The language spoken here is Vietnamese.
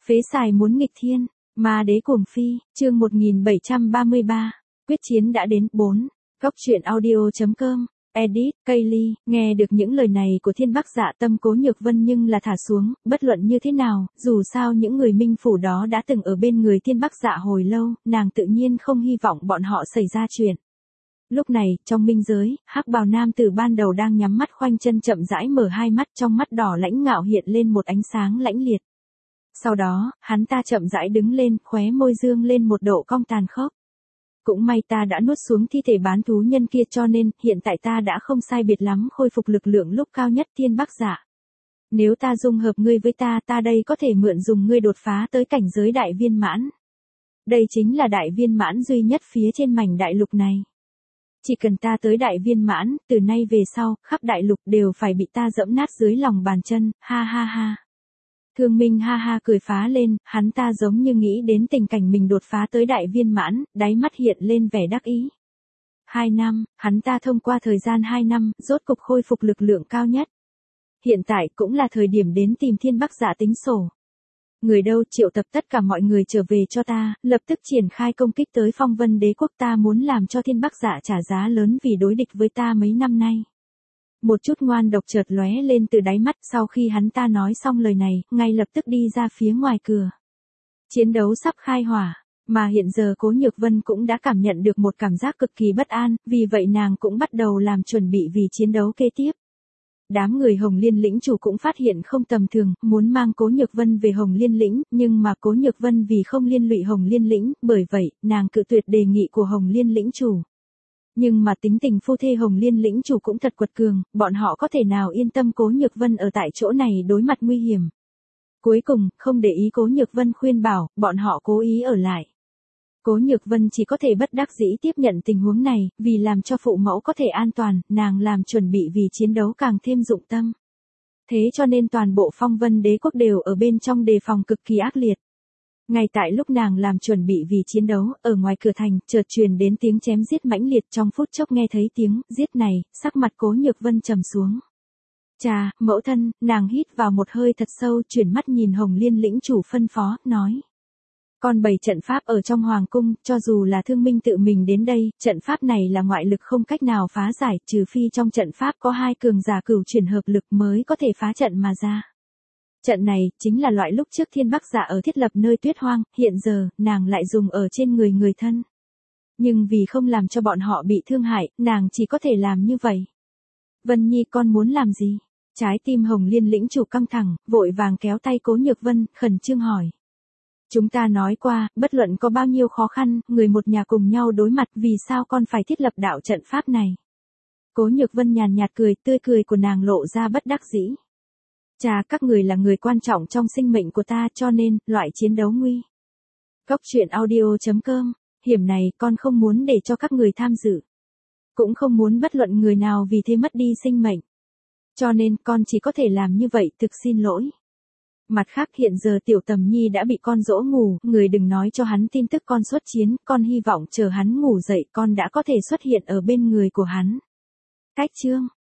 Phế xài muốn nghịch thiên, ma đế cuồng phi, chương 1733, quyết chiến đã đến. 4. Góc truyện audio.com, edit, Kaylee, nghe được những lời này của Thiên Bắc Dạ Tâm Cố Nhược Vân nhưng là thả xuống, bất luận như thế nào, dù sao những người minh phủ đó đã từng ở bên người Thiên Bắc Dạ hồi lâu, nàng tự nhiên không hy vọng bọn họ xảy ra chuyện. Lúc này, trong minh giới, hắc bào nam tử ban đầu đang nhắm mắt khoanh chân chậm rãi mở hai mắt, trong mắt đỏ lãnh ngạo hiện lên một ánh sáng lãnh liệt. Sau đó, hắn ta chậm rãi đứng lên, khóe môi dương lên một độ cong tàn khốc. Cũng may ta đã nuốt xuống thi thể bán thú nhân kia cho nên, hiện tại ta đã không sai biệt lắm khôi phục lực lượng lúc cao nhất. Thiên Bắc Dạ. Nếu ta dung hợp ngươi với ta đây có thể mượn dùng ngươi đột phá tới cảnh giới đại viên mãn. Đây chính là đại viên mãn duy nhất phía trên mảnh đại lục này. Chỉ cần ta tới đại viên mãn, từ nay về sau, khắp đại lục đều phải bị ta dẫm nát dưới lòng bàn chân, ha ha ha. Thương Minh ha ha cười phá lên, hắn ta giống như nghĩ đến tình cảnh mình đột phá tới đại viên mãn, đáy mắt hiện lên vẻ đắc ý. 2 năm, hắn ta thông qua thời gian 2 năm, rốt cục khôi phục lực lượng cao nhất. Hiện tại cũng là thời điểm đến tìm Thiên Bắc Dạ tính sổ. Người đâu triệu tập tất cả mọi người trở về cho ta, lập tức triển khai công kích tới Phong Vân Đế quốc, ta muốn làm cho Thiên Bắc Dạ trả giá lớn vì đối địch với ta mấy năm nay. Một chút ngoan độc chợt lóe lên từ đáy mắt, sau khi hắn ta nói xong lời này, ngay lập tức đi ra phía ngoài cửa. Chiến đấu sắp khai hỏa, mà hiện giờ Cố Nhược Vân cũng đã cảm nhận được một cảm giác cực kỳ bất an, vì vậy nàng cũng bắt đầu làm chuẩn bị vì chiến đấu kế tiếp. Đám người Hồng Liên lĩnh chủ cũng phát hiện không tầm thường, muốn mang Cố Nhược Vân về Hồng Liên lĩnh, nhưng mà Cố Nhược Vân vì không liên lụy Hồng Liên lĩnh, bởi vậy, nàng cự tuyệt đề nghị của Hồng Liên lĩnh chủ. Nhưng mà tính tình phu thê Hồng Liên lĩnh chủ cũng thật quật cường, bọn họ có thể nào yên tâm Cố Nhược Vân ở tại chỗ này đối mặt nguy hiểm. Cuối cùng, không để ý Cố Nhược Vân khuyên bảo, bọn họ cố ý ở lại. Cố Nhược Vân chỉ có thể bất đắc dĩ tiếp nhận tình huống này, vì làm cho phụ mẫu có thể an toàn, nàng làm chuẩn bị vì chiến đấu càng thêm dụng tâm. Thế cho nên toàn bộ Phong Vân Đế quốc đều ở bên trong đề phòng cực kỳ ác liệt. Ngay tại lúc nàng làm chuẩn bị vì chiến đấu, ở ngoài cửa thành, chợt truyền đến tiếng chém giết mãnh liệt, trong phút chốc nghe thấy tiếng giết này, sắc mặt Cố Nhược Vân trầm xuống. Chà, mẫu thân, nàng hít vào một hơi thật sâu, chuyển mắt nhìn Hồng Liên lĩnh chủ phân phó, nói. Còn 7 trận pháp ở trong hoàng cung, cho dù là Thương Minh tự mình đến đây, trận pháp này là ngoại lực không cách nào phá giải, trừ phi trong trận pháp có 2 cường giả cửu chuyển hợp lực mới có thể phá trận mà ra. Trận này, chính là loại lúc trước Thiên Bắc Dạ ở thiết lập nơi tuyết hoang, hiện giờ, nàng lại dùng ở trên người thân. Nhưng vì không làm cho bọn họ bị thương hại, nàng chỉ có thể làm như vậy. Vân Nhi con muốn làm gì? Trái tim Hồng Liên lĩnh chủ căng thẳng, vội vàng kéo tay Cố Nhược Vân, khẩn trương hỏi. Chúng ta nói qua, bất luận có bao nhiêu khó khăn, người một nhà cùng nhau đối mặt, vì sao con phải thiết lập đạo trận pháp này? Cố Nhược Vân nhàn nhạt cười, tươi cười của nàng lộ ra bất đắc dĩ. Chà, các người là người quan trọng trong sinh mệnh của ta, cho nên, loại chiến đấu nguy. Góc truyện audio.com, hiểm này con không muốn để cho các người tham dự. Cũng không muốn bất luận người nào vì thế mất đi sinh mệnh. Cho nên, con chỉ có thể làm như vậy, thực xin lỗi. Mặt khác hiện giờ Tiểu Tầm Nhi đã bị con dỗ ngủ, người đừng nói cho hắn tin tức con xuất chiến, con hy vọng chờ hắn ngủ dậy con đã có thể xuất hiện ở bên người của hắn. Cách chương.